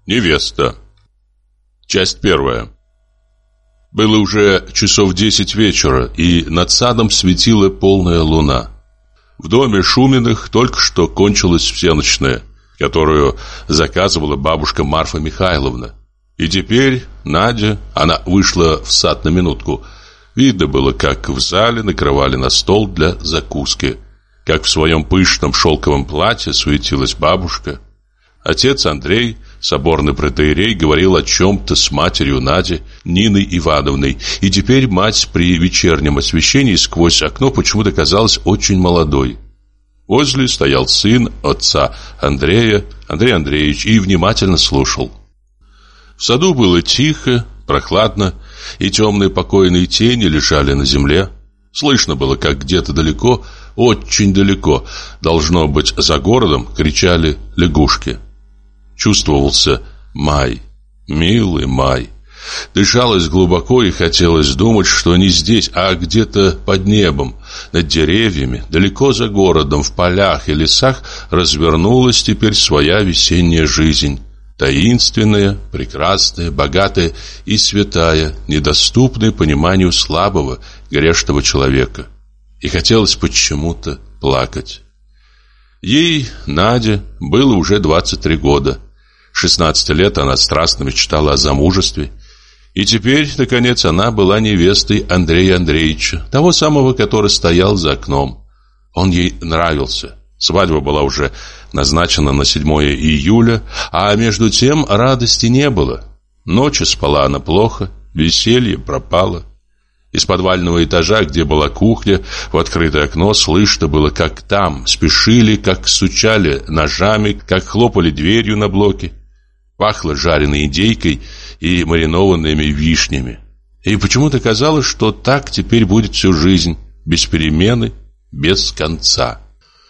Невеста. Часть первая. Было уже часов 10 вечера, и над садом светила полная луна. В доме Шуминых только что кончилась всенощная, которую заказывала бабушка Марфа Михайловна. И теперь Надя, она вышла в сад на минутку. Видно было, как в зале накрывали на стол для закуски, как в своем пышном шелковом платье суетилась бабушка. Отец Андрей, соборный протоиерей, говорил о чем-то с матерью Нади, Ниной Ивановной, и теперь мать при вечернем освещении сквозь окно почему-то казалась очень молодой. Возле стоял сын отца Андрея, Андрей Андреевич, и внимательно слушал. В саду было тихо, прохладно, и темные покойные тени лежали на земле. Слышно было, как где-то далеко, очень далеко, должно быть, за городом, кричали лягушки. Чувствовался май, милый май. Дышалось глубоко и хотелось думать, что не здесь, а где-то под небом, над деревьями, далеко за городом, в полях и лесах развернулась теперь своя весенняя жизнь. Таинственная, прекрасная, богатая и святая, недоступная пониманию слабого, грешного человека. И хотелось почему-то плакать. Ей, Наде, было уже 23 года. 16 лет она страстно мечтала о замужестве. И теперь, наконец, она была невестой Андрея Андреевича, того самого, который стоял за окном. Он ей нравился. Свадьба была уже назначена на 7 июля, а между тем радости не было. Ночью спала она плохо, веселье пропало. Из подвального этажа, где была кухня, в открытое окно слышно было, как там спешили, как стучали ножами, как хлопали дверью на блоке. Пахло жареной индейкой и маринованными вишнями. И почему-то казалось, что так теперь будет всю жизнь, без перемены, без конца.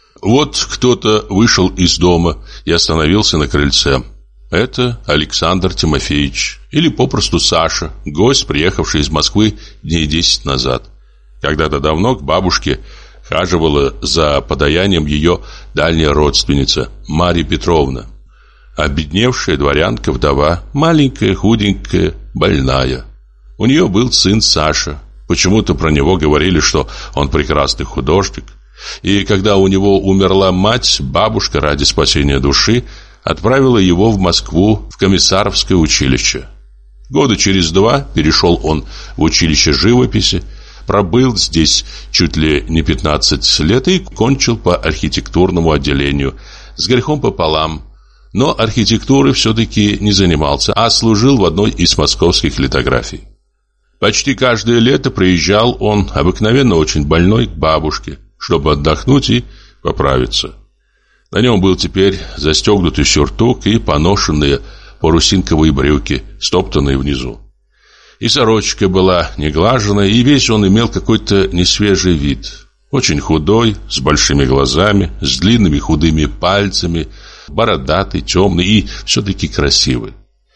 Вот кто-то вышел из дома и остановился на крыльце. Это Александр Тимофеевич, или попросту Саша, гость, приехавший из Москвы дней 10 назад. Когда-то давно к бабушке хаживала за подаянием ее дальняя родственница Марья Петровна. Обедневшая дворянка-вдова, маленькая, худенькая, больная. У нее был сын Саша. Почему-то про него говорили, что он прекрасный художник. И когда у него умерла мать, бабушка ради спасения души отправила его в Москву в комиссаровское училище. Года через 2 перешел он в училище живописи, пробыл здесь чуть ли не 15 лет и кончил по архитектурному отделению, с грехом пополам. Но архитектурой все-таки не занимался, а служил в одной из московских литографий. Почти каждое лето приезжал он, обыкновенно очень больной, к бабушке, чтобы отдохнуть и поправиться. На нем был теперь застегнутый сюртук и поношенные парусинковые брюки, стоптанные внизу. И сорочка была неглаженная, и весь он имел какой-то несвежий вид. Очень худой, с большими глазами, с длинными худыми пальцами, бородатый, темный и все-таки красивый.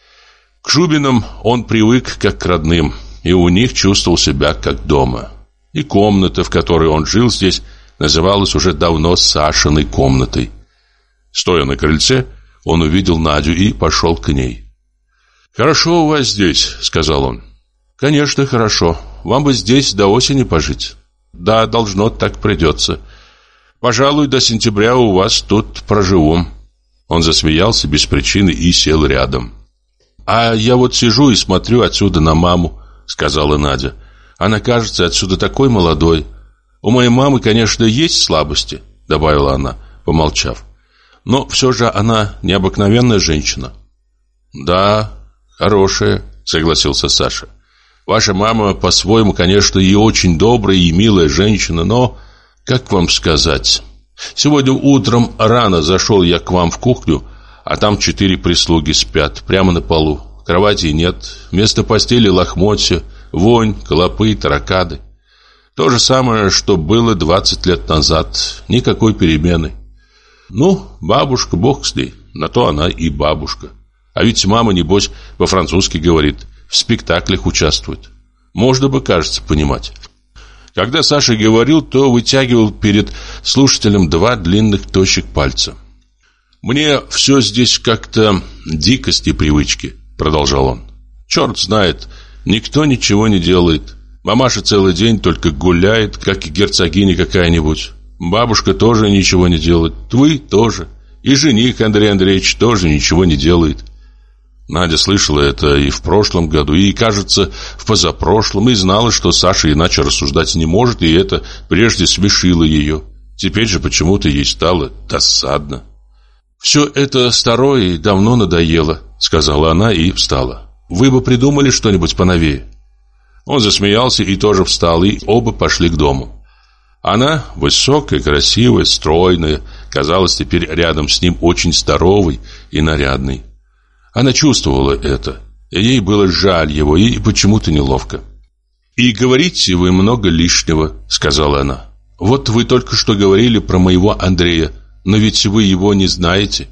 К Шубиным он привык как к родным, и у них чувствовал себя как дома. И комната, в которой он жил здесь, называлась уже давно Сашиной комнатой. Стоя на крыльце, он увидел Надю и пошел к ней. «Хорошо у вас здесь», — сказал он. «Конечно, хорошо. Вам бы здесь до осени пожить». «Да, должно, так придется. Пожалуй, до сентября у вас тут проживу». Он засмеялся без причины и сел рядом. «А я вот сижу и смотрю отсюда на маму», — сказала Надя. «Она кажется отсюда такой молодой. У моей мамы, конечно, есть слабости», — добавила она, помолчав. «Но все же она необыкновенная женщина». «Да, хорошая», — согласился Саша. «Ваша мама, по-своему, конечно, и очень добрая, и милая женщина, но, как вам сказать, сегодня утром рано зашел я к вам в кухню, а там 4 прислуги спят прямо на полу. Кровати нет, вместо постели лохмотья, вонь, клопы, тараканы. То же самое, что было 20 лет назад, никакой перемены. Ну, бабушка, бог с ней, на то она и бабушка. А ведь мама, небось, по-французски говорит, в спектаклях участвует. Можно бы, кажется, понимать». Когда Саша говорил, то вытягивал перед слушателем 2 длинных тощих пальца. «Мне все здесь как-то дикость и привычки», — продолжал он. «Черт знает, никто ничего не делает. Мамаша целый день только гуляет, как и герцогиня какая-нибудь. Бабушка тоже ничего не делает. Вы тоже. И жених Андрей Андреевич тоже ничего не делает». Надя слышала это и в прошлом году, и, кажется, в позапрошлом, и знала, что Саша иначе рассуждать не может, и это прежде смешило ее. Теперь же почему-то ей стало досадно. «Все это старое и давно надоело», — сказала она и встала. «Вы бы придумали что-нибудь поновее». Он засмеялся и тоже встал, и оба пошли к дому. Она, высокая, красивая, стройная, казалась теперь рядом с ним очень здоровой и нарядной. Она чувствовала это, и ей было жаль его, и почему-то неловко. «И говорите вы много лишнего», — сказала она. «Вот вы только что говорили про моего Андрея, но ведь вы его не знаете».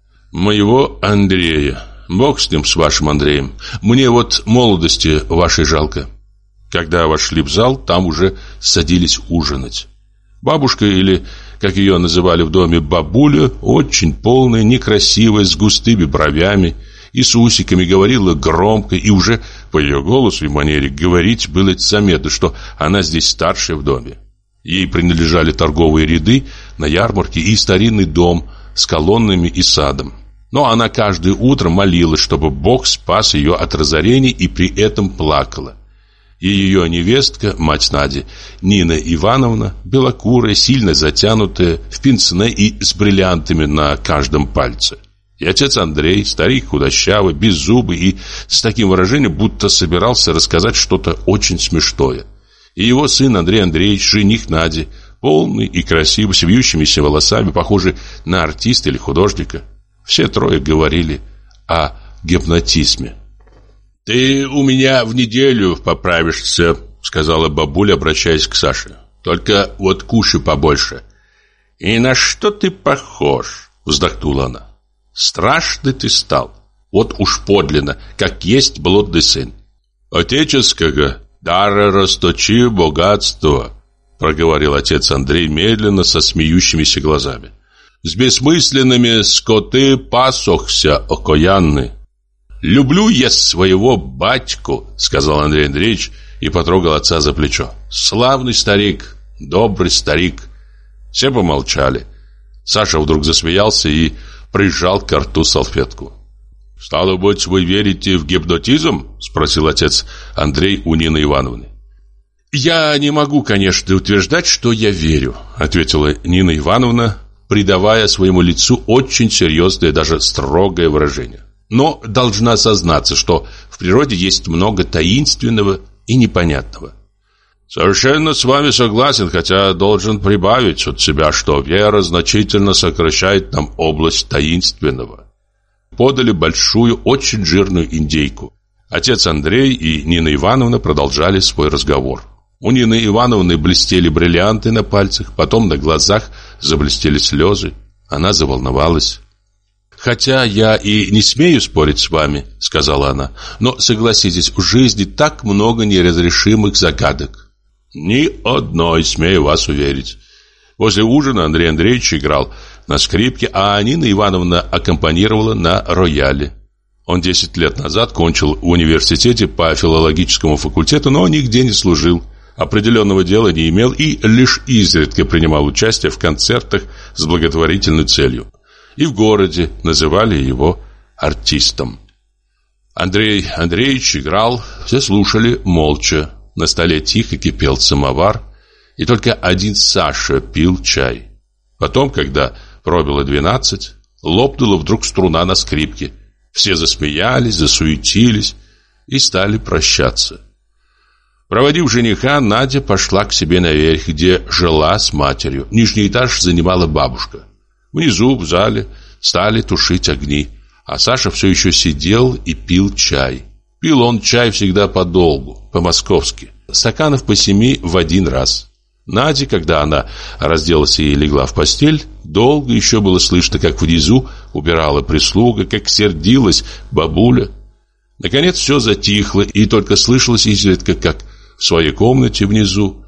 «Моего Андрея? Бог с ним, с вашим Андреем. Мне вот молодости вашей жалко». Когда вошли в зал, там уже садились ужинать. Бабушка, или, как ее называли в доме, бабуля, очень полная, некрасивая, с густыми бровями и с усиками, говорила громко, и уже по ее голосу и манере говорить было заметно, что она здесь старшая в доме. Ей принадлежали торговые ряды на ярмарке и старинный дом с колоннами и садом. Но она каждое утро молилась, чтобы Бог спас ее от разорений, и при этом плакала. И ее невестка, мать Нади, Нина Ивановна, белокурая, сильно затянутая, в пенсне и с бриллиантами на каждом пальце. И отец Андрей, старик худощавый, беззубый и с таким выражением, будто собирался рассказать что-то очень смешное. И его сын Андрей Андреевич, жених Нади, полный и красивый, с вьющимися волосами, похожий на артиста или художника. Все трое говорили о гипнотизме. «Ты у меня в неделю поправишься», — сказала бабуля, обращаясь к Саше. «Только вот кушай побольше». «И на что ты похож?» — вздохнула она. «Страшный ты стал. Вот уж подлинно, как есть блудный сын». «Отеческого дара расточи богатство», — проговорил отец Андрей медленно, со смеющимися глазами. «С бессмысленными скоты пасохся окаянный». «Люблю я своего батьку», — сказал Андрей Андреевич и потрогал отца за плечо. «Славный старик, добрый старик». Все помолчали. Саша вдруг засмеялся и прижал к рту салфетку. «Стало быть, вы верите в гипнотизм?» — спросил отец Андрей у Нины Ивановны. «Я не могу, конечно, утверждать, что я верю», — ответила Нина Ивановна, придавая своему лицу очень серьезное, даже строгое выражение. «Но должна сознаться, что в природе есть много таинственного и непонятного». «Совершенно с вами согласен, хотя должен прибавить от себя, что вера значительно сокращает нам область таинственного». Подали большую, очень жирную индейку. Отец Андрей и Нина Ивановна продолжали свой разговор. У Нины Ивановны блестели бриллианты на пальцах, потом на глазах заблестели слезы. Она заволновалась. «Хотя я и не смею спорить с вами, — сказала она, — но, согласитесь, в жизни так много неразрешимых загадок». «Ни одной, смею вас уверить». После ужина Андрей Андреевич играл на скрипке, а Нина Ивановна аккомпанировала на рояле. Он 10 лет назад кончил в университете по филологическому факультету, но нигде не служил, определенного дела не имел и лишь изредка принимал участие в концертах с благотворительной целью. И в городе называли его артистом. Андрей Андреевич играл, все слушали молча. На столе тихо кипел самовар, и только один Саша пил чай. Потом, когда пробило 12, лопнула вдруг струна на скрипке. Все засмеялись, засуетились и стали прощаться. Проводив жениха, Надя пошла к себе наверх, где жила с матерью. Нижний этаж занимала бабушка. Внизу, в зале, стали тушить огни, а Саша все еще сидел и пил чай. Пил он чай всегда подолгу, по-московски, стаканов по 7 в один раз. Наде, когда она разделась и легла в постель, долго еще было слышно, как внизу убирала прислуга, как сердилась бабуля. Наконец все затихло, и только слышалось изредка, как в своей комнате внизу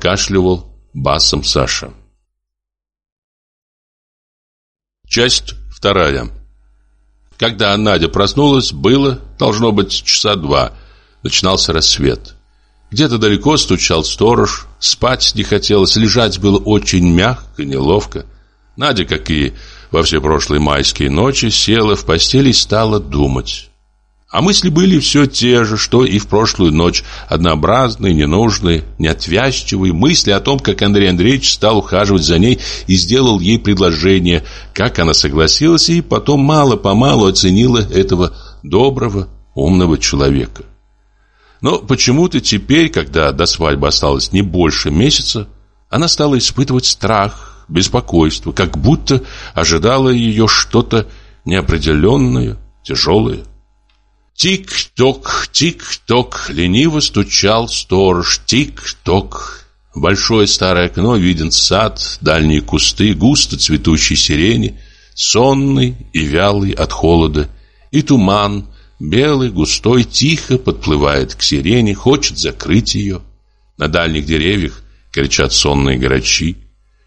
покашливал басом Саша. Часть 2. Когда Надя проснулась, было, должно быть, часа 2. Начинался рассвет. Где-то далеко стучал сторож. Спать не хотелось, лежать было очень мягко, неловко. Надя, как и во все прошлые майские ночи, села в постели и стала думать. А мысли были все те же, что и в прошлую ночь. Однообразные, ненужные, неотвязчивые мысли о том, как Андрей Андреевич стал ухаживать за ней и сделал ей предложение, как она согласилась и потом мало-помалу оценила этого доброго, умного человека. Но почему-то теперь, когда до свадьбы осталось не больше месяца, она стала испытывать страх, беспокойство, как будто ожидало ее что-то неопределенное, тяжелое. Тик-ток, тик-ток, лениво стучал сторож. Тик-ток. В большое старое окно виден сад, дальние кусты, густо цветущей сирени, сонный и вялый от холода, и туман, белый, густой, тихо подплывает к сирени, хочет закрыть ее. На дальних деревьях кричат сонные грачи.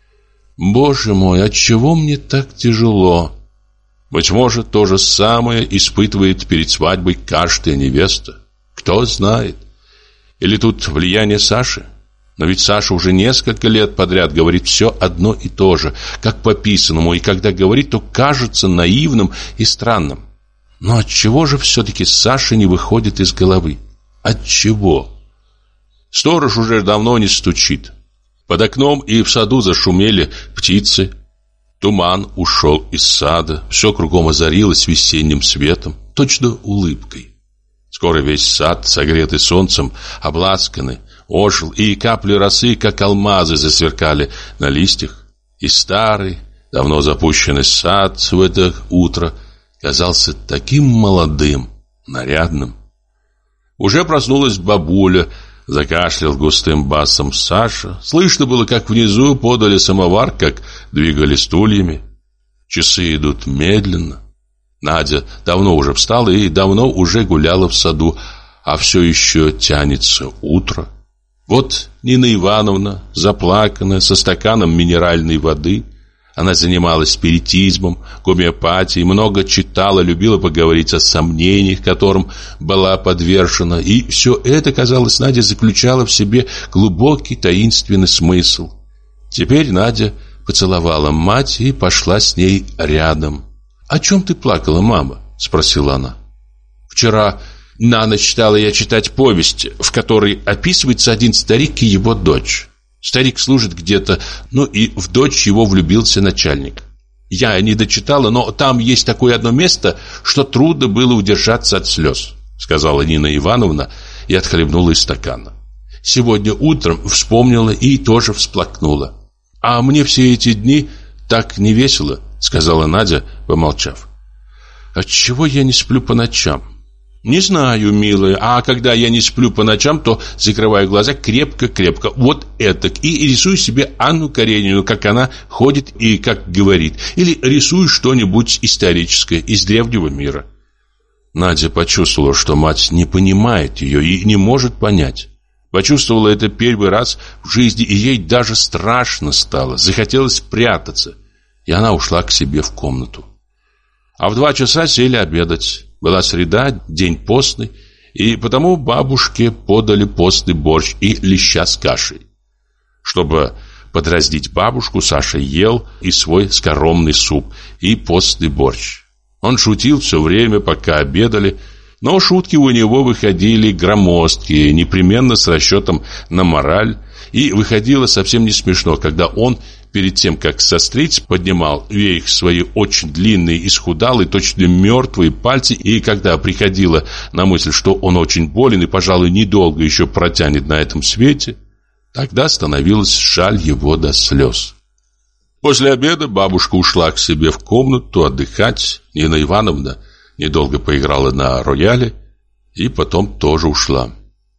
«Боже мой, отчего мне так тяжело?» Быть может, то же самое испытывает перед свадьбой каждая невеста. Кто знает. Или тут влияние Саши? Но ведь Саша уже несколько лет подряд говорит все одно и то же, как по писанному, и когда говорит, то кажется наивным и странным. Но отчего же все-таки Саша не выходит из головы? Отчего? Сторож уже давно не стучит. Под окном и в саду зашумели птицы. Туман ушел из сада, все кругом озарилось весенним светом, точно улыбкой. Скоро весь сад, согретый солнцем, обласканный, ожил, и капли росы, как алмазы, засверкали на листьях. И старый, давно запущенный сад в это утро казался таким молодым, нарядным. Уже проснулась бабуля, закашлял густым басом Саша. Слышно было, как внизу подали самовар, как двигали стульями. Часы идут медленно. Надя давно уже встала и давно уже гуляла в саду, а все еще тянется утро. Вот Нина Ивановна, заплаканная, со стаканом минеральной воды. Она занималась спиритизмом, гомеопатией, много читала, любила поговорить о сомнениях, которым была подвержена. И все это, казалось, Надя заключала в себе глубокий таинственный смысл. Теперь Надя поцеловала мать и пошла с ней рядом. «О чем ты плакала, мама?» – спросила она. «Вчера на ночь стала я читать повесть, в которой описывается один старик и его дочь. Старик служит где-то, и в дочь его влюбился начальник. Я не дочитала, но там есть такое одно место, что трудно было удержаться от слез», — сказала Нина Ивановна и отхлебнула из стакана. «Сегодня утром вспомнила и тоже всплакнула. А мне все эти дни так не весело», — сказала Надя, помолчав. «Отчего я не сплю по ночам?» «Не знаю, милая, а когда я не сплю по ночам, то закрываю глаза крепко-крепко, вот этак, и рисую себе Анну Каренину, как она ходит и как говорит, или рисую что-нибудь историческое из древнего мира». Надя почувствовала, что мать не понимает ее и не может понять. Почувствовала это первый раз в жизни, и ей даже страшно стало, захотелось прятаться, и она ушла к себе в комнату. А в 2 часа сели обедать. Была среда, день постный, и потому бабушке подали постный борщ и леща с кашей. Чтобы подразнить бабушку, Саша ел и свой скоромный суп, и постный борщ. Он шутил все время, пока обедали, но шутки у него выходили громоздкие, непременно с расчетом на мораль, и выходило совсем не смешно, когда он перед тем, как сострить, поднимал вверх свои очень длинные, исхудалые, точно мертвые пальцы, и когда приходило на мысль, что он очень болен и, пожалуй, недолго еще протянет на этом свете, тогда становилось жаль его до слез. После обеда бабушка ушла к себе в комнату отдыхать. Нина Ивановна недолго поиграла на рояле и потом тоже ушла.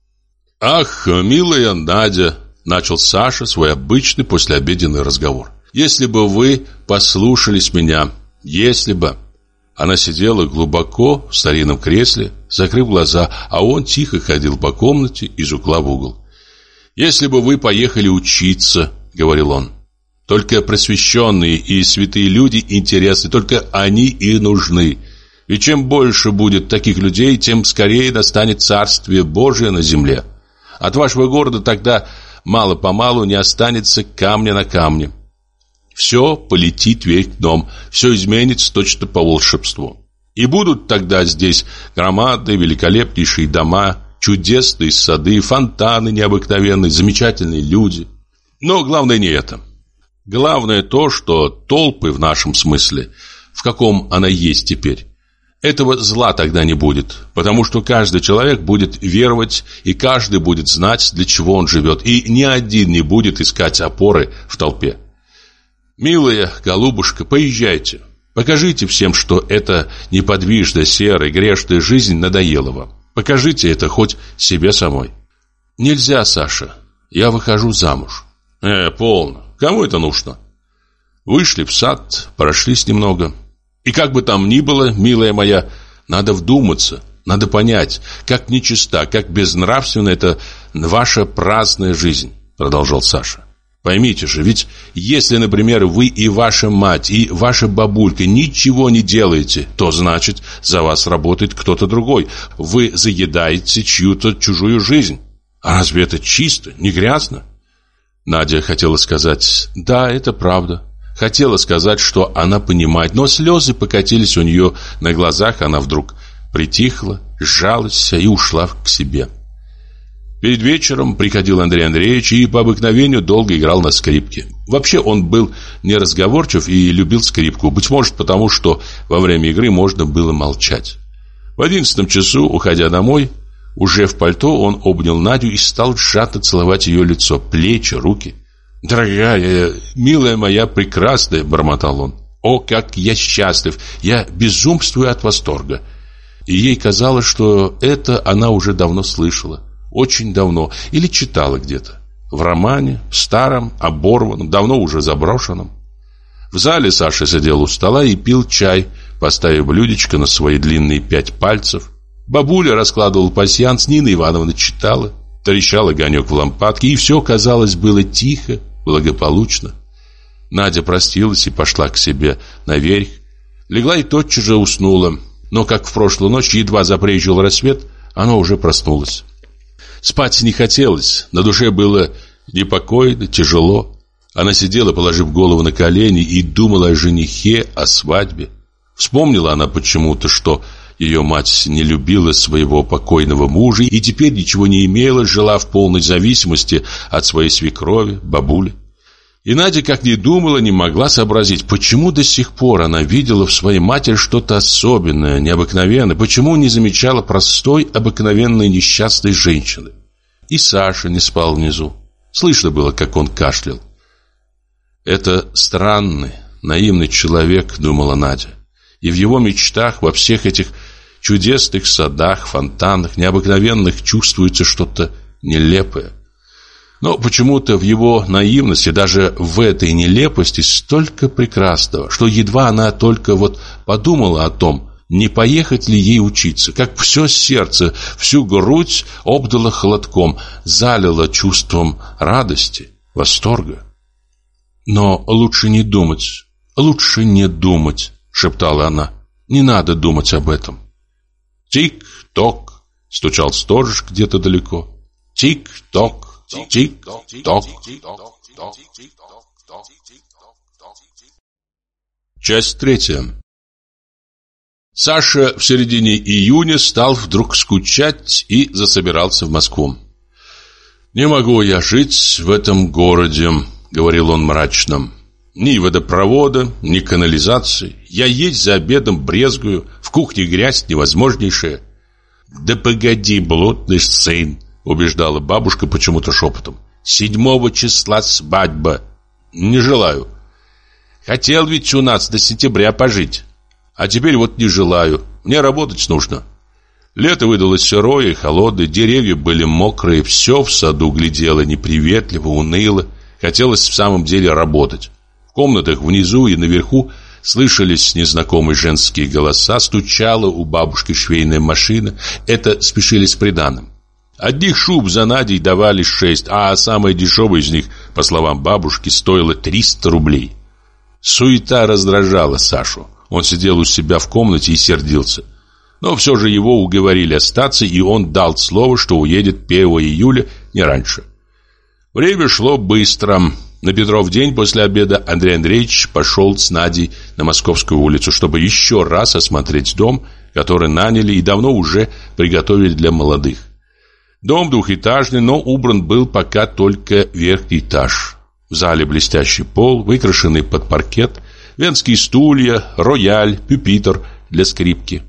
«Ах, милая Надя!» — начал Саша свой обычный послеобеденный разговор. «Если бы вы послушались меня, если бы...» Она сидела глубоко в старинном кресле, закрыв глаза, а он тихо ходил по комнате из угла в угол. «Если бы вы поехали учиться, — говорил он, — Только просвещенные и святые люди интересны, только они и нужны. И чем больше будет таких людей, тем скорее настанет Царствие Божие на земле. От вашего города тогда мало-помалу не останется камня на камне. Все полетит вверх дном, все изменится точно по волшебству. И будут тогда здесь громады, великолепнейшие дома, чудесные сады, фонтаны необыкновенные, замечательные люди. Но главное не это. Главное то, что толпы в нашем смысле, в каком она есть теперь, этого зла тогда не будет, потому что каждый человек будет веровать, и каждый будет знать, для чего он живет, и ни один не будет искать опоры в толпе. Милая голубушка, поезжайте, покажите всем, что эта неподвижная, серая, грешная жизнь надоела вам. Покажите это хоть себе самой. Нельзя, Саша, я выхожу замуж. Полно, кому это нужно? Вышли в сад, прошлись немного. И как бы там ни было, милая моя, надо вдуматься, надо понять, как нечиста, как безнравственна эта ваша праздная жизнь, продолжал Саша. Поймите же, ведь если, например, вы и ваша мать, и ваша бабулька ничего не делаете, то значит, за вас работает кто-то другой. Вы заедаете чью-то чужую жизнь. А разве это чисто, не грязно? Надя хотела сказать: да, это правда. Хотела сказать, что она понимает, но слезы покатились у нее на глазах, она вдруг притихла, сжалась и ушла к себе. Перед вечером приходил Андрей Андреевич и по обыкновению долго играл на скрипке. Вообще он был неразговорчив и любил скрипку, быть может потому, что во время игры можно было молчать. В 11 часу, уходя домой, уже в пальто, он обнял Надю и стал сжато целовать ее лицо, плечи, руки. «Дорогая, милая моя, прекрасная», — бормотал он. «О, как я счастлив! Я безумствую от восторга!» И ей казалось, что это она уже давно слышала. Очень давно. Или читала где-то. В романе, старом, оборванном, давно уже заброшенном. В зале Саша сидел у стола и пил чай, поставив блюдечко на свои длинные 5 пальцев. Бабуля раскладывала пасьянс, Нина Ивановна читала. Трещал огонек в лампадке, и все, казалось, было тихо, благополучно. Надя простилась и пошла к себе наверх. Легла и тотчас же уснула. Но, как в прошлую ночь, едва забрезжил рассвет, она уже проснулась. Спать не хотелось, на душе было непокойно, тяжело. Она сидела, положив голову на колени, и думала о женихе, о свадьбе. Вспомнила она почему-то, что ее мать не любила своего покойного мужа и теперь ничего не имела, жила в полной зависимости от своей свекрови, бабули. И Надя, как ни думала, не могла сообразить, почему до сих пор она видела в своей матери что-то особенное, необыкновенное, почему не замечала простой, обыкновенной несчастной женщины. И Саша не спал внизу. Слышно было, как он кашлял. «Это странный, наивный человек», — думала Надя. И в его мечтах, во всех этих чудесных садах, фонтанах, необыкновенных чувствуется что-то нелепое. Но почему-то в его наивности, даже в этой нелепости, столько прекрасного, что едва она только подумала о том, не поехать ли ей учиться, как все сердце, всю грудь обдало холодком, залило чувством радости, восторга. «Но лучше не думать, шептала она. «Не надо думать об этом». «Тик-ток», — стучал сторож где-то далеко. «Тик-ток, тик-ток». Часть 3. Саша в середине июня стал вдруг скучать и засобирался в Москву. «Не могу я жить в этом городе», — говорил он мрачно. «Ни водопровода, ни канализации. Я есть за обедом брезгую, в кухне грязь невозможнейшая». «Да погоди, блудный сын», — убеждала бабушка почему-то шепотом. 7 числа свадьба. Не желаю. Хотел ведь у нас до сентября пожить. А теперь не желаю. Мне работать нужно». Лето выдалось сырое и холодное, деревья были мокрые, все в саду глядело неприветливо, уныло. Хотелось в самом деле работать. В комнатах внизу и наверху слышались незнакомые женские голоса, стучала у бабушки швейная машина. Это спешили с приданым. Одних шуб за Надей давали 6, а самая дешевая из них, по словам бабушки, стоила 300 рублей. Суета раздражала Сашу. Он сидел у себя в комнате и сердился. Но все же его уговорили остаться, и он дал слово, что уедет 1 июля, не раньше. Время шло быстро. На Петров день после обеда Андрей Андреевич пошел с Надей на Московскую улицу, чтобы еще раз осмотреть дом, который наняли и давно уже приготовили для молодых. Дом двухэтажный, но убран был пока только верхний этаж. В зале блестящий пол, выкрашенный под паркет, венские стулья, рояль, пюпитр для скрипки.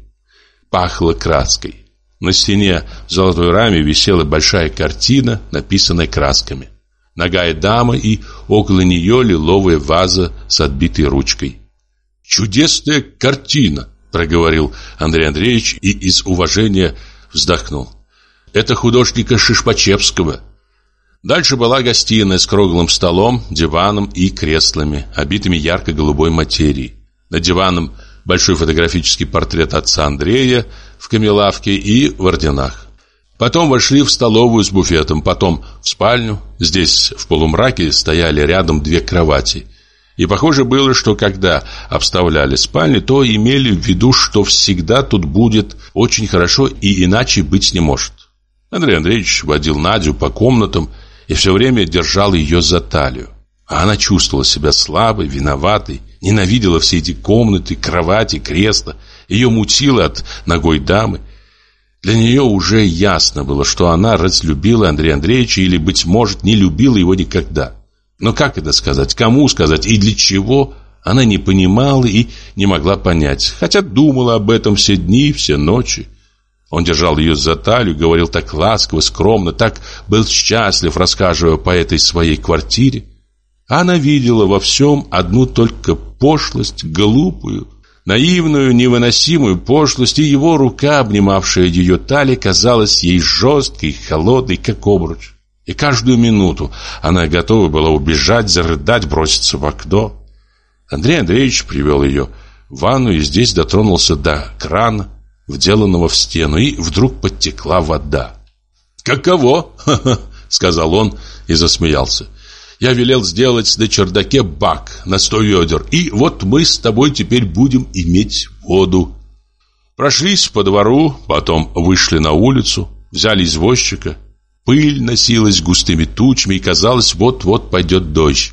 Пахло краской. На стене в золотой раме висела большая картина, написанная красками. Нагая дама и около нее лиловая ваза с отбитой ручкой. «Чудесная картина!» — проговорил Андрей Андреевич и из уважения вздохнул. «Это художника Шишпачевского». Дальше была гостиная с круглым столом, диваном и креслами, обитыми ярко-голубой материей. Над диваном большой фотографический портрет отца Андрея в камелавке и в орденах. Потом вошли в столовую с буфетом, потом в спальню. Здесь в полумраке стояли рядом 2 кровати. И похоже было, что когда обставляли спальню, то имели в виду, что всегда тут будет очень хорошо и иначе быть не может. Андрей Андреевич водил Надю по комнатам и все время держал ее за талию. А она чувствовала себя слабой, виноватой, ненавидела все эти комнаты, кровати, кресла. Ее мутило от ногой дамы. Для нее уже ясно было, что она разлюбила Андрея Андреевича или, быть может, не любила его никогда. Но как это сказать, кому сказать и для чего, она не понимала и не могла понять, хотя думала об этом все дни, все ночи. Он держал ее за талию, говорил так ласково, скромно, так был счастлив, рассказывая по этой своей квартире. А она видела во всем одну только пошлость, глупую, наивную, невыносимую пошлость, и его рука, обнимавшая ее талию, казалась ей жесткой, холодной, как обруч. И каждую минуту она готова была убежать, зарыдать, броситься в окно. Андрей Андреевич привел ее в ванну и здесь дотронулся до крана, вделанного в стену, и вдруг подтекла вода. «Каково?» — сказал он и засмеялся. «Я велел сделать на чердаке бак на 100 ведер, и вот мы с тобой теперь будем иметь воду». Прошлись по двору, потом вышли на улицу, взяли извозчика. Пыль носилась густыми тучами, и казалось, вот-вот пойдет дождь.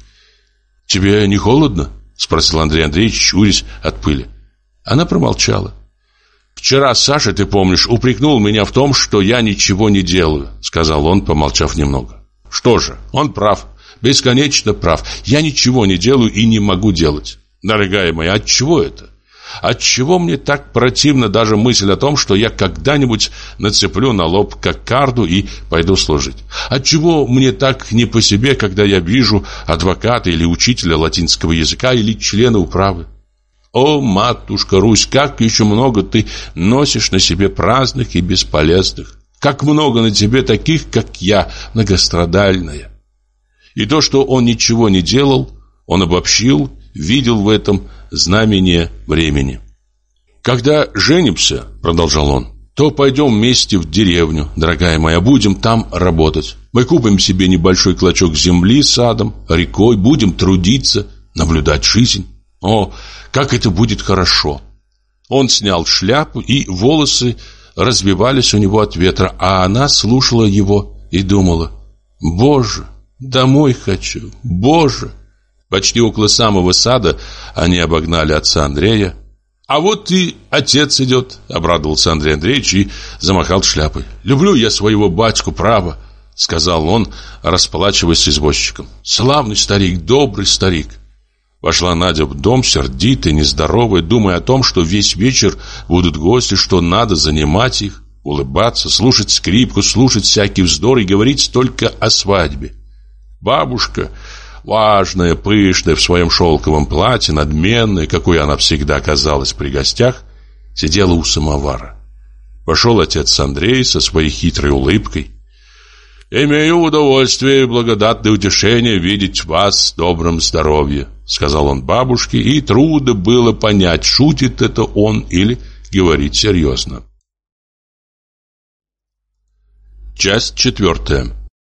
«Тебе не холодно?» — спросил Андрей Андреевич, щурясь от пыли. Она промолчала. «Вчера Саша, ты помнишь, упрекнул меня в том, что я ничего не делаю», — сказал он, помолчав немного. «Что же, он прав, бесконечно прав. Я ничего не делаю и не могу делать. Дорогая моя, отчего это? Отчего мне так противна даже мысль о том, что я когда-нибудь нацеплю на лоб кокарду и пойду служить? Отчего мне так не по себе, когда я вижу адвоката или учителя латинского языка или члена управы? О, матушка Русь, как еще много ты носишь на себе праздных и бесполезных! Как много на тебе таких, как я, многострадальная!» И то, что он ничего не делал, он обобщил, видел в этом знамение времени. «Когда женимся, — продолжал он, — то пойдем вместе в деревню, дорогая моя, будем там работать. Мы купим себе небольшой клочок земли с садом, рекой, будем трудиться, наблюдать жизнь. О, как это будет хорошо!» Он снял шляпу, и волосы развивались у него от ветра, а она слушала его и думала: «Боже, домой хочу, Боже!» Почти около самого сада они обогнали отца Андрея. «А вот и отец идет», — обрадовался Андрей Андреевич и замахал шляпой. «Люблю я своего батьку, право», — сказал он, расплачиваясь с извозчиком. «Славный старик, добрый старик». Вошла Надя в дом, сердитая, нездоровая, думая о том, что весь вечер будут гости, что надо занимать их, улыбаться, слушать скрипку, слушать всякий вздор и говорить только о свадьбе. Бабушка, важная, пышная, в своем шелковом платье, надменная, какой она всегда казалась при гостях, сидела у самовара. Вошел отец Андрей со своей хитрой улыбкой. «Имею удовольствие и благодатное утешение видеть вас в добром здоровье», — сказал он бабушке, и трудно было понять, шутит это он или говорит серьезно. Часть 4.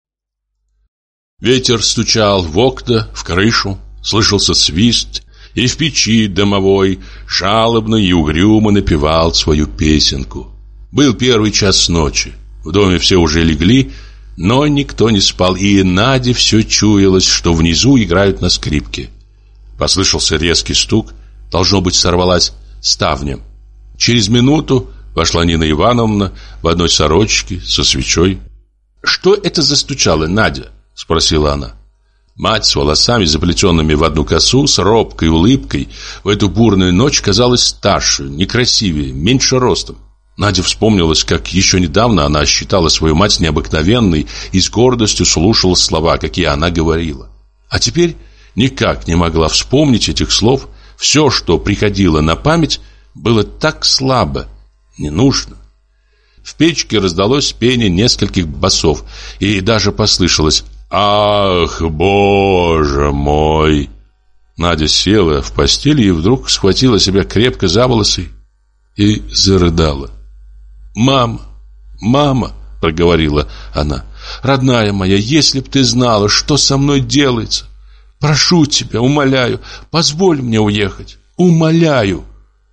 Ветер стучал в окна, в крышу, слышался свист, и в печи домовой жалобно и угрюмо напевал свою песенку. Был 1 час ночи. В доме все уже легли, но никто не спал, и Наде все чуялось, что внизу играют на скрипке. Послышался резкий стук, должно быть, сорвалась ставня. Через минуту вошла Нина Ивановна в одной сорочке со свечой. «Что это застучало, Надя?» — спросила она. Мать с волосами, заплетенными в одну косу, с робкой улыбкой, в эту бурную ночь казалась старше, некрасивее, меньше ростом. Надя вспомнилась, как еще недавно она считала свою мать необыкновенной и с гордостью слушала слова, какие она говорила. А теперь никак не могла вспомнить этих слов. Все, что приходило на память, было так слабо, не нужно. В печке раздалось пение нескольких басов, и даже послышалось: «Ах, Боже мой!» Надя села в постели и вдруг схватила себя крепко за волосы и зарыдала. «Мама, мама!» — проговорила она. «Родная моя, если б ты знала, что со мной делается! Прошу тебя, умоляю, позволь мне уехать! Умоляю!»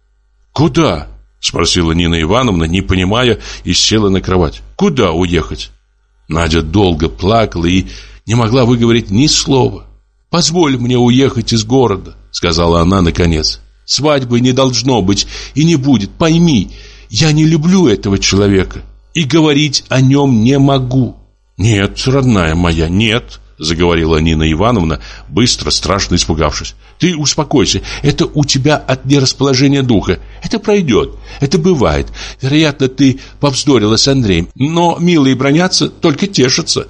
«Куда?» — спросила Нина Ивановна, не понимая, и села на кровать. «Куда уехать?» Надя долго плакала и не могла выговорить ни слова. «Позволь мне уехать из города», — сказала она наконец. «Свадьбы не должно быть и не будет, пойми. Я не люблю этого человека и говорить о нем не могу». «Нет, родная моя, нет», — заговорила Нина Ивановна, быстро, страшно испугавшись. «Ты успокойся, это у тебя от нерасположения духа. Это пройдет, это бывает. Вероятно, ты повздорила с Андреем, но милые бранятся, только тешатся».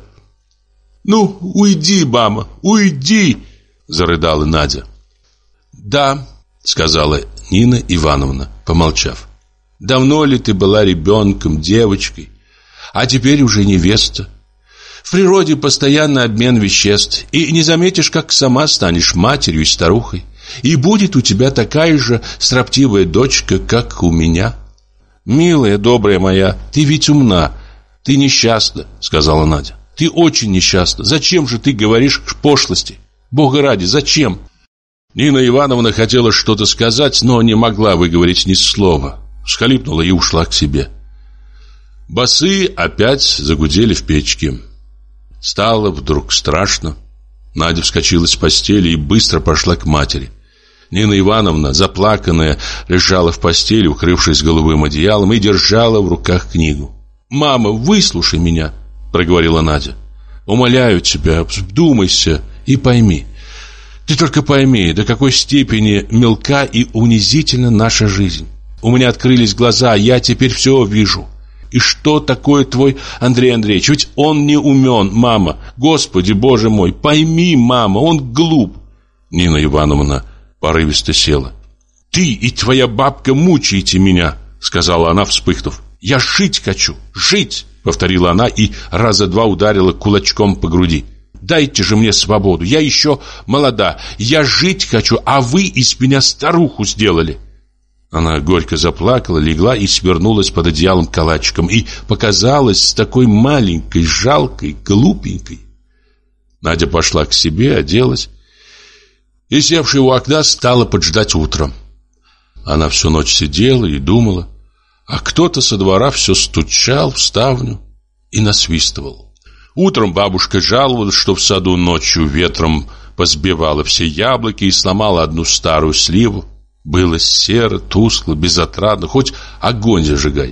«Ну, уйди, мама, уйди!» — зарыдала Надя. «Да», — сказала Нина Ивановна, помолчав. «Давно ли ты была ребенком, девочкой, а теперь уже невеста? В природе постоянно обмен веществ, и не заметишь, как сама станешь матерью и старухой, и будет у тебя такая же строптивая дочка, как у меня. Милая, добрая моя, ты ведь умна, ты несчастна», — сказала Надя. «Ты очень несчастна. Зачем же ты говоришь пошлости? Бога ради, зачем?» Нина Ивановна хотела что-то сказать, но не могла выговорить ни слова. Всхлипнула и ушла к себе. Басы опять загудели в печке. Стало вдруг страшно. Надя вскочила с постели и быстро пошла к матери. Нина Ивановна, заплаканная, лежала в постели, укрывшись голубым одеялом, и держала в руках книгу. «Мама, выслушай меня», — проговорила Надя. «Умоляю тебя, вдумайся и пойми. Ты только пойми, до какой степени мелка и унизительна наша жизнь. У меня открылись глаза, я теперь все вижу. И что такое твой Андрей Андреевич? Ведь он не умен, мама. Господи, Боже мой, пойми, мама, он глуп». Нина Ивановна порывисто села. «Ты и твоя бабка мучаете меня», — сказала она, вспыхнув. «Я жить хочу, жить», — повторила она и раза два ударила кулачком по груди. «Дайте же мне свободу, я еще молода, я жить хочу, а вы из меня старуху сделали». Она горько заплакала, легла и свернулась под одеялом калачиком и показалась такой маленькой, жалкой, глупенькой. Надя пошла к себе, оделась и, севшая у окна, стала поджидать утра. Она всю ночь сидела и думала, а кто-то со двора все стучал в ставню и насвистывал. Утром бабушка жаловалась, что в саду ночью ветром позбивала все яблоки и сломала одну старую сливу. Было серо, тускло, безотрадно, хоть огонь зажигай.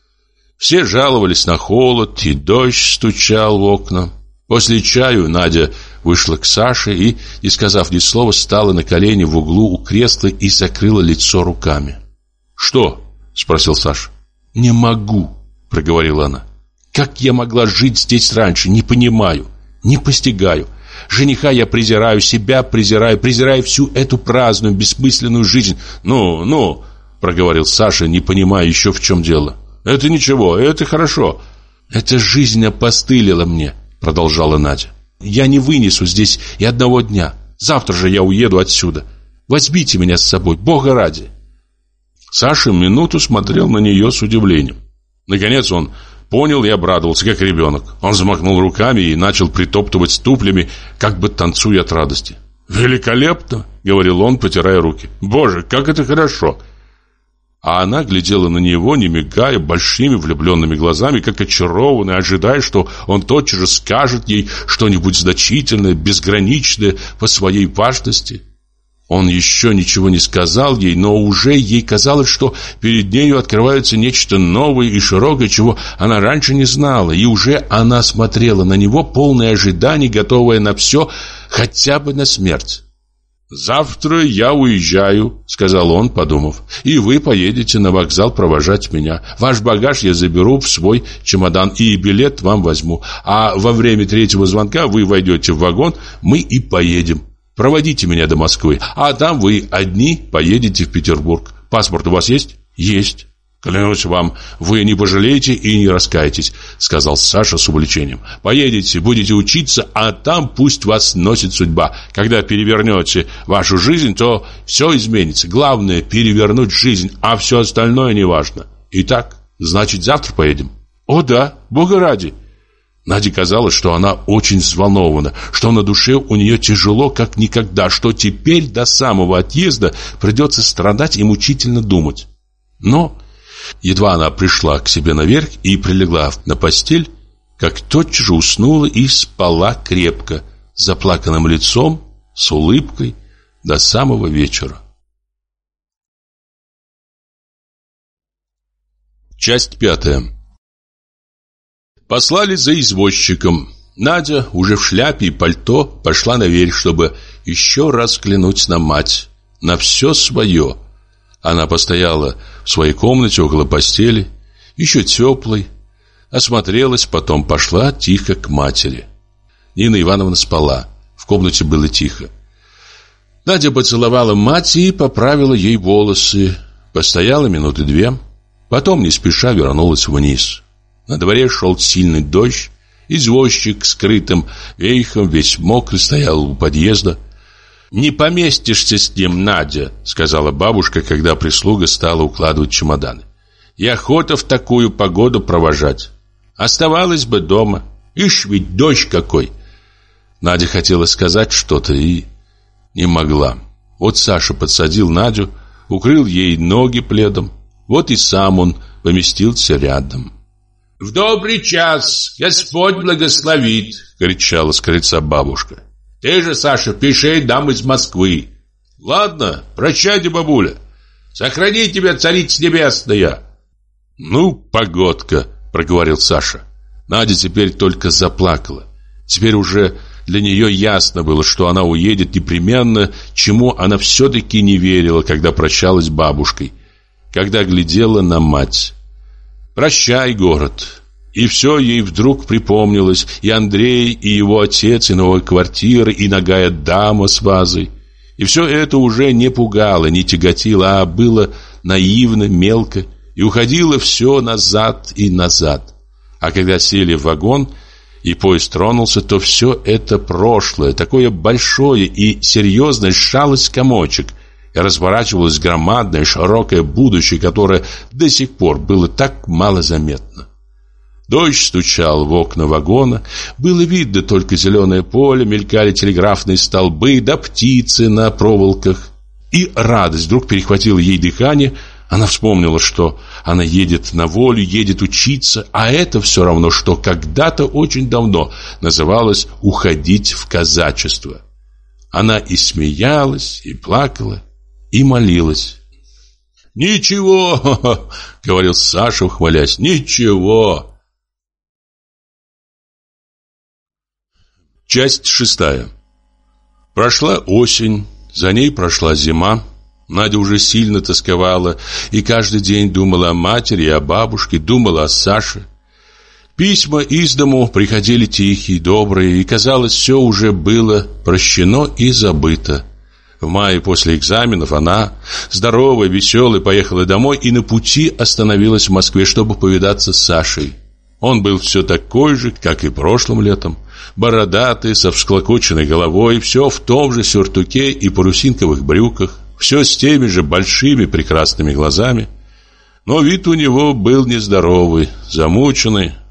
Все жаловались на холод, и дождь стучал в окна. После чаю Надя вышла к Саше и, не сказав ни слова, стала на колени в углу у кресла и закрыла лицо руками. «Что?» — спросил Саша. «Не могу», — проговорила она. «Как я могла жить здесь раньше, не понимаю, не постигаю. Жениха я презираю, себя презираю всю эту праздную, бессмысленную жизнь». «Ну», — проговорил Саша, не понимая еще, в чем дело. «Это ничего, это хорошо». «Эта жизнь опостылила мне», — продолжала Надя. «Я не вынесу здесь и одного дня. Завтра же я уеду отсюда. Возьмите меня с собой, Бога ради». Саша минуту смотрел на нее с удивлением. Наконец он понял и обрадовался, как ребенок. Он взмахнул руками и начал притоптывать ступлями, как бы танцуя от радости. «Великолепно!» — говорил он, потирая руки. «Боже, как это хорошо!» А она глядела на него, не мигая, большими влюбленными глазами, как очарованная, ожидая, что он тотчас же скажет ей что-нибудь значительное, безграничное по своей важности. Он еще ничего не сказал ей, но уже ей казалось, что перед нею открывается нечто новое и широкое, чего она раньше не знала, и уже она смотрела на него, полное ожиданий, готовая на все, хотя бы на смерть. «Завтра я уезжаю», — сказал он, подумав, «и вы поедете на вокзал провожать меня. Ваш багаж я заберу в свой чемодан и билет вам возьму. А во время третьего звонка вы войдете в вагон, мы и поедем. Проводите меня до Москвы, а там вы одни поедете в Петербург. Паспорт у вас есть?» «Есть». «Клянусь вам, вы не пожалеете и не раскаетесь», — сказал Саша с увлечением. «Поедете, будете учиться, а там пусть вас носит судьба. Когда перевернете вашу жизнь, то все изменится. Главное — перевернуть жизнь, а все остальное не важно. Итак, значит, завтра поедем?» «О да, Бога ради». Наде казалось, что она очень взволнована, что на душе у нее тяжело, как никогда, что теперь до самого отъезда придется страдать и мучительно думать. Но едва она пришла к себе наверх и прилегла на постель, как тотчас же уснула и спала крепко, с заплаканным лицом, с улыбкой до самого вечера. Часть 5. Послали за извозчиком. Надя, уже в шляпе и пальто, пошла наверх, чтобы еще раз взглянуть на мать, на все свое. Она постояла в своей комнате около постели, еще теплой, осмотрелась, потом пошла тихо к матери. Нина Ивановна спала, в комнате было тихо. Надя поцеловала мать и поправила ей волосы, постояла минуты 2, потом не спеша вернулась вниз. На дворе шел сильный дождь, извозчик с крытым вейхом, весь мокрый, стоял у подъезда. «Не поместишься с ним, Надя», — сказала бабушка, когда прислуга стала укладывать чемоданы. «И охота в такую погоду провожать. Оставалась бы дома. Ишь, ведь дождь какой!» Надя хотела сказать что-то и не могла. Вот Саша подсадил Надю, укрыл ей ноги пледом. Вот и сам он поместился рядом. «В добрый час! Господь благословит!» — кричала с крыльца бабушка. «Ты же, Саша, пиши нам из Москвы». «Ладно, прощайте, бабуля. Сохрани тебя, Царица Небесная». «Ну, погодка», — проговорил Саша. Надя теперь только заплакала. Теперь уже для нее ясно было, что она уедет непременно, чему она все-таки не верила, когда прощалась с бабушкой, когда глядела на мать. «Прощай, город». И все ей вдруг припомнилось: и Андрей, и его отец, и новая квартира, и нагая дама с вазой. И все это уже не пугало, не тяготило, а было наивно, мелко, и уходило все назад и назад. А когда сели в вагон, и поезд тронулся, то все это прошлое, такое большое и серьезное, сжалось в комочек, и разворачивалось громадное, широкое будущее, которое до сих пор было так мало заметно. Дождь стучал в окна вагона, было видно только зеленое поле, мелькали телеграфные столбы, да птицы на проволоках. И радость вдруг перехватила ей дыхание. Она вспомнила, что она едет на волю, едет учиться, а это все равно, что когда-то очень давно называлось «уходить в казачество». Она и смеялась, и плакала, и молилась. «Ничего», — говорил Саша, ухвалясь, — «ничего». Часть 6. Прошла осень, за ней прошла зима. Надя уже сильно тосковала и каждый день думала о матери и о бабушке, думала о Саше. Письма из дому приходили тихие, добрые, и, казалось, все уже было прощено и забыто. В мае после экзаменов она, здоровая, веселая, поехала домой и на пути остановилась в Москве, чтобы повидаться с Сашей. Он был все такой же, как и прошлым летом. Бородатый, со всклокоченной головой, все в том же сюртуке и парусинковых брюках, все с теми же большими прекрасными глазами. Но вид у него был нездоровый, замученный.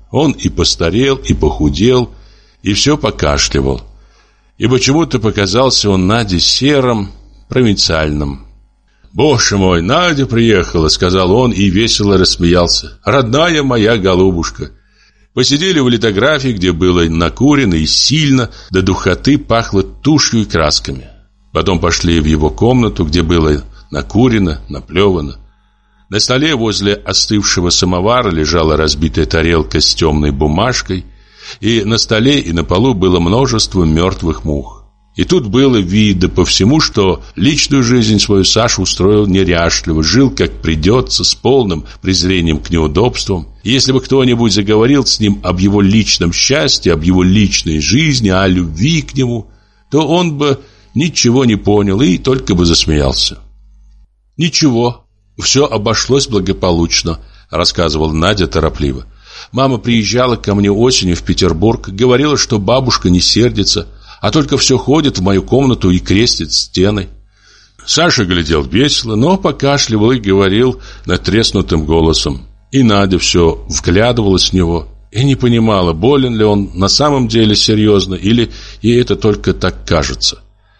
Он и постарел, и похудел, и все покашливал. И почему-то показался он Наде серым, провинциальным. «Боже мой, Надя приехала», — сказал он и весело рассмеялся. «Родная моя голубушка». Посидели в литографии, где было накурено и сильно, до духоты пахло тушью и красками. Потом пошли в его комнату, где было накурено, наплевано. На столе возле остывшего самовара лежала разбитая тарелка с темной бумажкой, и на столе и на полу было множество мертвых мух. И тут было видно по всему, что личную жизнь свою Саша устроил неряшливо, жил как придется, с полным презрением к неудобствам. И если бы кто-нибудь заговорил с ним об его личном счастье, об его личной жизни, о любви к нему, то он бы ничего не понял и только бы засмеялся. «Ничего, все обошлось благополучно», — рассказывала Надя торопливо. «Мама приезжала ко мне осенью в Петербург, говорила, что бабушка не сердится, а только все ходит в мою комнату и крестит стены». Саша глядел весело, но покашливал и говорил надтреснутым голосом. И Надя все вглядывалась в него и не понимала, болен ли он на самом деле серьезно или ей это только так кажется.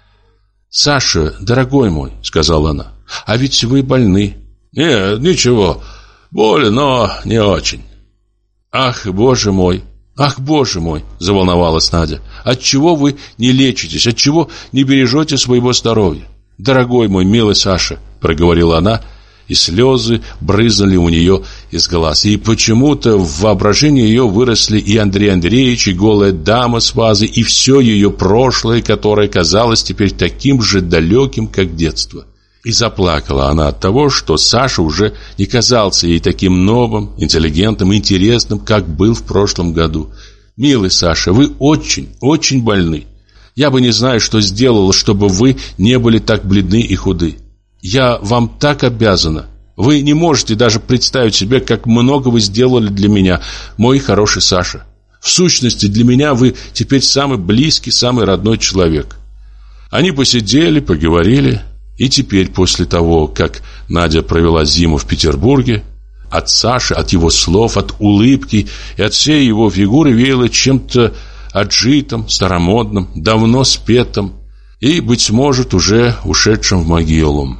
«Саша, дорогой мой», — сказала она, — «а ведь вы больны». «Нет, ничего, болен, но не очень». «Ах, Боже мой! Ах, Боже мой!» — заволновалась Надя. «Отчего вы не лечитесь? Отчего не бережете своего здоровья? Дорогой мой, милый Саша!» — проговорила она, и слезы брызнули у нее из глаз. И почему-то в воображении ее выросли и Андрей Андреевич, и голая дама с вазой, и все ее прошлое, которое казалось теперь таким же далеким, как детство. И заплакала она от того, что Саша уже не казался ей таким новым, интеллигентным, интересным, как был в прошлом году. «Милый Саша, вы очень, очень больны. Я бы не знаю, что сделала, чтобы вы не были так бледны и худы. Я вам так обязана. Вы не можете даже представить себе, как много вы сделали для меня, мой хороший Саша. В сущности, для меня вы теперь самый близкий, самый родной человек». Они посидели, поговорили. И теперь, после того, как Надя провела зиму в Петербурге, от Саши, от его слов, от улыбки и от всей его фигуры веяло чем-то отжитым, старомодным, давно спетым и, быть может, уже ушедшим в могилу.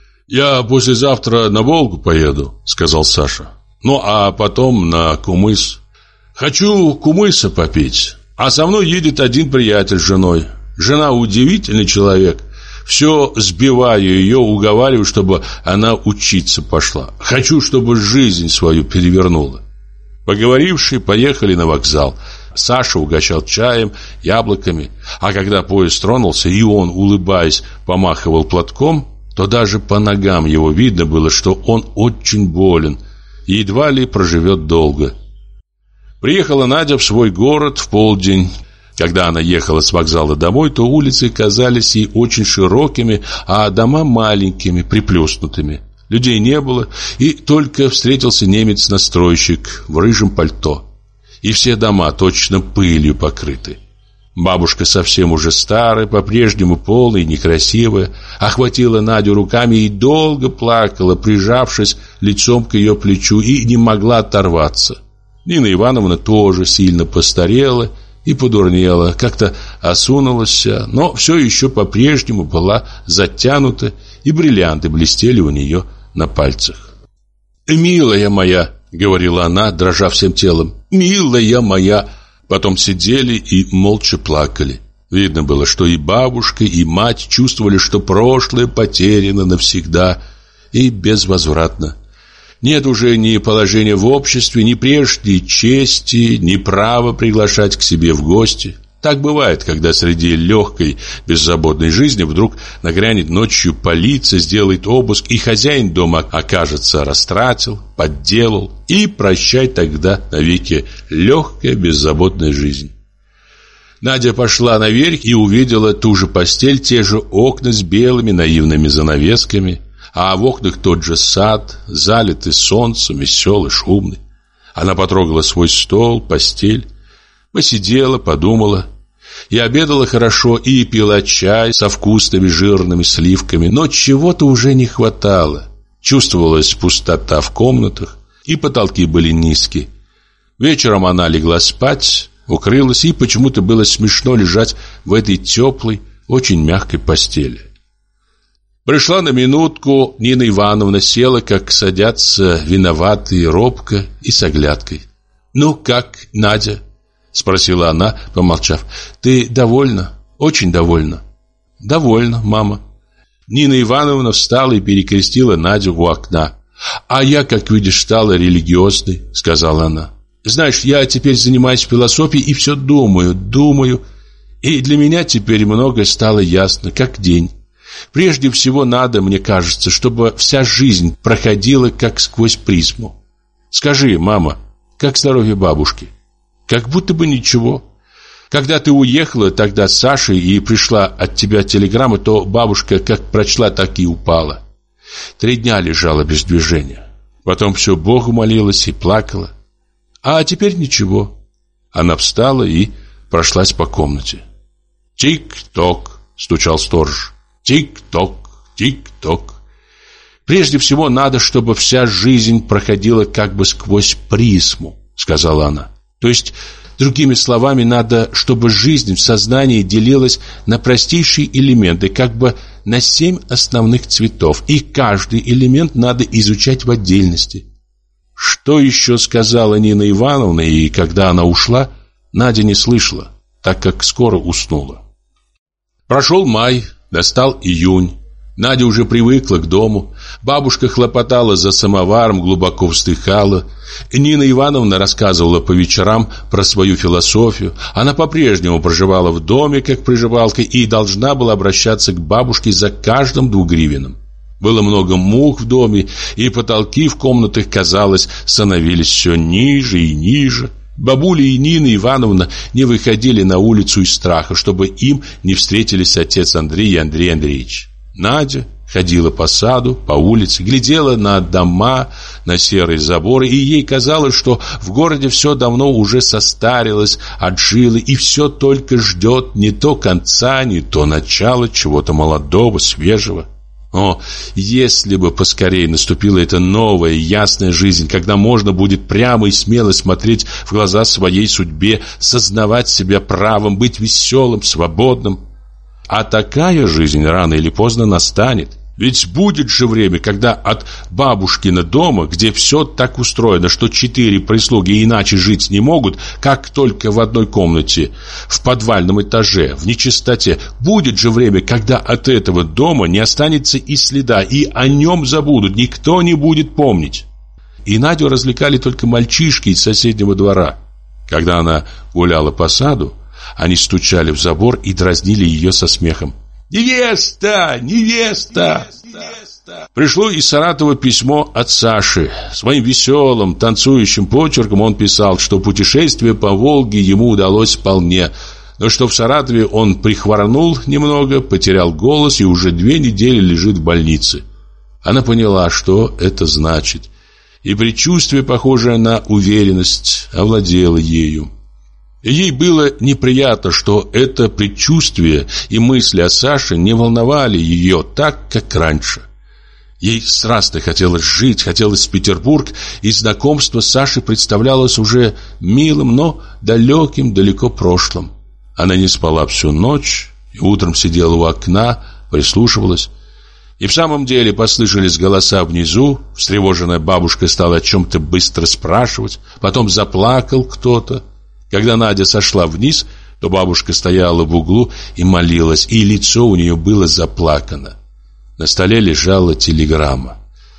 «Я послезавтра на Волгу поеду», — сказал Саша. «Ну, а потом на Кумыс. Хочу кумыса попить. А со мной едет один приятель с женой. Жена удивительный человек. Все сбиваю ее, уговариваю, чтобы она учиться пошла. Хочу, чтобы жизнь свою перевернула». Поговорившие, поехали на вокзал. Саша угощал чаем, яблоками. А когда поезд тронулся, и он, улыбаясь, помахивал платком, то даже по ногам его видно было, что он очень болен и едва ли проживет долго. Приехала Надя в свой город в полдень. Когда она ехала с вокзала домой, то улицы казались ей очень широкими, а дома маленькими, приплюснутыми. Людей не было, и только встретился немец-настройщик в рыжем пальто. И все дома точно пылью покрыты. Бабушка совсем уже старая, по-прежнему полная и некрасивая, охватила Надю руками и долго плакала, прижавшись лицом к ее плечу, и не могла оторваться. Нина Ивановна тоже сильно постарела и подурнела, как-то осунулась, но все еще по-прежнему была затянута, и бриллианты блестели у нее на пальцах. «Милая моя», — говорила она, дрожа всем телом, — «милая моя». Потом сидели и молча плакали. Видно было, что и бабушка, и мать чувствовали, что прошлое потеряно навсегда и безвозвратно. Нет уже ни положения в обществе, ни прежней чести, ни права приглашать к себе в гости. Так бывает, когда среди легкой, беззаботной жизни вдруг нагрянет ночью полиция, сделает обыск, и хозяин дома, окажется, растратил, подделал, и прощай тогда навеки легкая, беззаботная жизнь. Надя пошла наверх и увидела ту же постель, те же окна с белыми наивными занавесками, а в окнах тот же сад, залитый солнцем, веселый, шумный. Она потрогала свой стол, постель, посидела, подумала. И обедала хорошо, и пила чай со вкусными жирными сливками, но чего-то уже не хватало. Чувствовалась пустота в комнатах, и потолки были низкие. Вечером она легла спать, укрылась, и почему-то было смешно лежать в этой теплой, очень мягкой постели. Пришла на минутку Нина Ивановна, села, как садятся виноватые, робко и с оглядкой. «Ну, как, Надя?» — спросила она, помолчав. «Ты довольна? Очень довольна?» «Довольна, мама». Нина Ивановна встала и перекрестила Надю у окна. «А я, как видишь, стала религиозной», — сказала она. «Знаешь, я теперь занимаюсь философией и все думаю. И для меня теперь многое стало ясно, как день. Прежде всего надо, мне кажется, чтобы вся жизнь проходила как сквозь призму. Скажи, мама, как здоровье бабушки?» «Как будто бы ничего. Когда ты уехала тогда с Сашей и пришла от тебя телеграмма, то бабушка как прочла, так и упала. 3 дня лежала без движения. Потом все Богу молилась и плакала. А теперь ничего». Она встала и прошлась по комнате. «Тик-ток», — стучал сторож. «Тик-ток, тик-ток. Прежде всего надо, чтобы вся жизнь проходила как бы сквозь призму», — сказала она. «То есть, другими словами, надо, чтобы жизнь в сознании делилась на простейшие элементы, как бы на 7 основных цветов, и каждый элемент надо изучать в отдельности». Что еще сказала Нина Ивановна, и когда она ушла, Надя не слышала, так как скоро уснула. Прошел май, настал июнь. Надя уже привыкла к дому. Бабушка хлопотала за самоваром, глубоко вздыхала. Нина Ивановна рассказывала по вечерам про свою философию. Она по-прежнему проживала в доме, как приживалка, и должна была обращаться к бабушке за каждым 2 гривенным. Было много мух в доме, и потолки в комнатах, казалось, становились все ниже и ниже. Бабуля и Нина Ивановна не выходили на улицу из страха, чтобы им не встретились отец Андрей и Андрей Андреевич. Надя ходила по саду, по улице, глядела на дома, на серые заборы, и ей казалось, что в городе все давно уже состарилось, отжило, и все только ждет не то конца, не то начала чего-то молодого, свежего. О, если бы поскорее наступила эта новая, ясная жизнь, когда можно будет прямо и смело смотреть в глаза своей судьбе, сознавать себя правым, быть веселым, свободным. А такая жизнь рано или поздно настанет. Ведь будет же время, когда от бабушкина дома, где все так устроено, что 4 прислуги иначе жить не могут, как только в одной комнате, в подвальном этаже, в нечистоте, будет же время, когда от этого дома не останется и следа, и о нем забудут, никто не будет помнить. И Надю развлекали только мальчишки из соседнего двора. Когда она гуляла по саду, они стучали в забор и дразнили ее со смехом. «Невеста! Невеста!» Пришло из Саратова письмо от Саши. Своим веселым, танцующим почерком он писал, что путешествие по Волге ему удалось вполне, но что в Саратове он прихворнул немного, потерял голос и уже 2 недели лежит в больнице. Она поняла, что это значит, и предчувствие, похожее на уверенность, овладело ею. Ей было неприятно, что это предчувствие и мысли о Саше не волновали ее так, как раньше. Ей страстно хотелось жить, хотелось в Петербург, и знакомство с Сашей представлялось уже милым, но далеким, далеко прошлым. Она не спала всю ночь и утром сидела у окна, прислушивалась. И в самом деле послышались голоса внизу. Встревоженная бабушка стала о чем-то быстро спрашивать. Потом заплакал кто-то. Когда Надя сошла вниз, то бабушка стояла в углу и молилась, и лицо у нее было заплакано. На столе лежала телеграмма.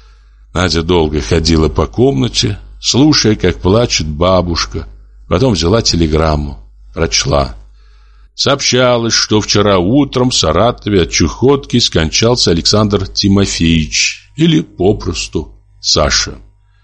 Надя долго ходила по комнате, слушая, как плачет бабушка. Потом взяла телеграмму, прочла. Сообщалось, что вчера утром в Саратове от чахотки скончался Александр Тимофеевич, или попросту Саша.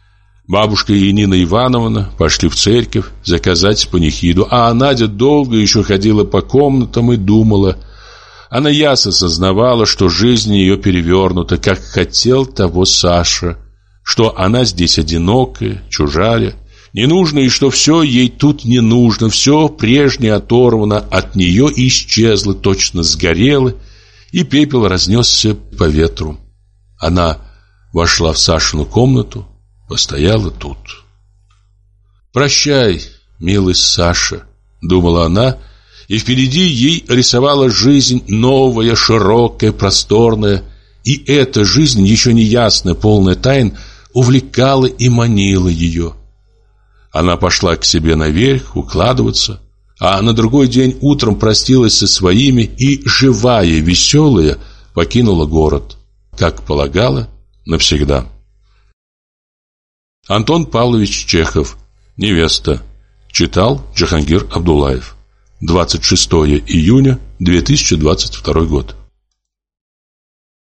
Бабушка и Нина Ивановна пошли в церковь заказать панихиду, а Надя долго еще ходила по комнатам и думала. Она ясно сознавала, что жизнь ее перевернута, как хотел того Саша, что она здесь одинокая, чужая, ненужная, и что все ей тут не нужно, все прежнее оторвано от нее и исчезло, точно сгорело, и пепел разнесся по ветру. Она вошла в Сашину комнату, постояла тут. «Прощай, милый Саша», — думала она, и впереди ей рисовала жизнь новая, широкая, просторная, и эта жизнь, еще не ясная, полная тайн, увлекала и манила ее. Она пошла к себе наверх укладываться, а на другой день утром простилась со своими и, живая, веселая, покинула город, как полагала, навсегда. Антон Павлович Чехов. «Невеста». Читал Джахангир Абдуллаев. 26 июня 2022 год.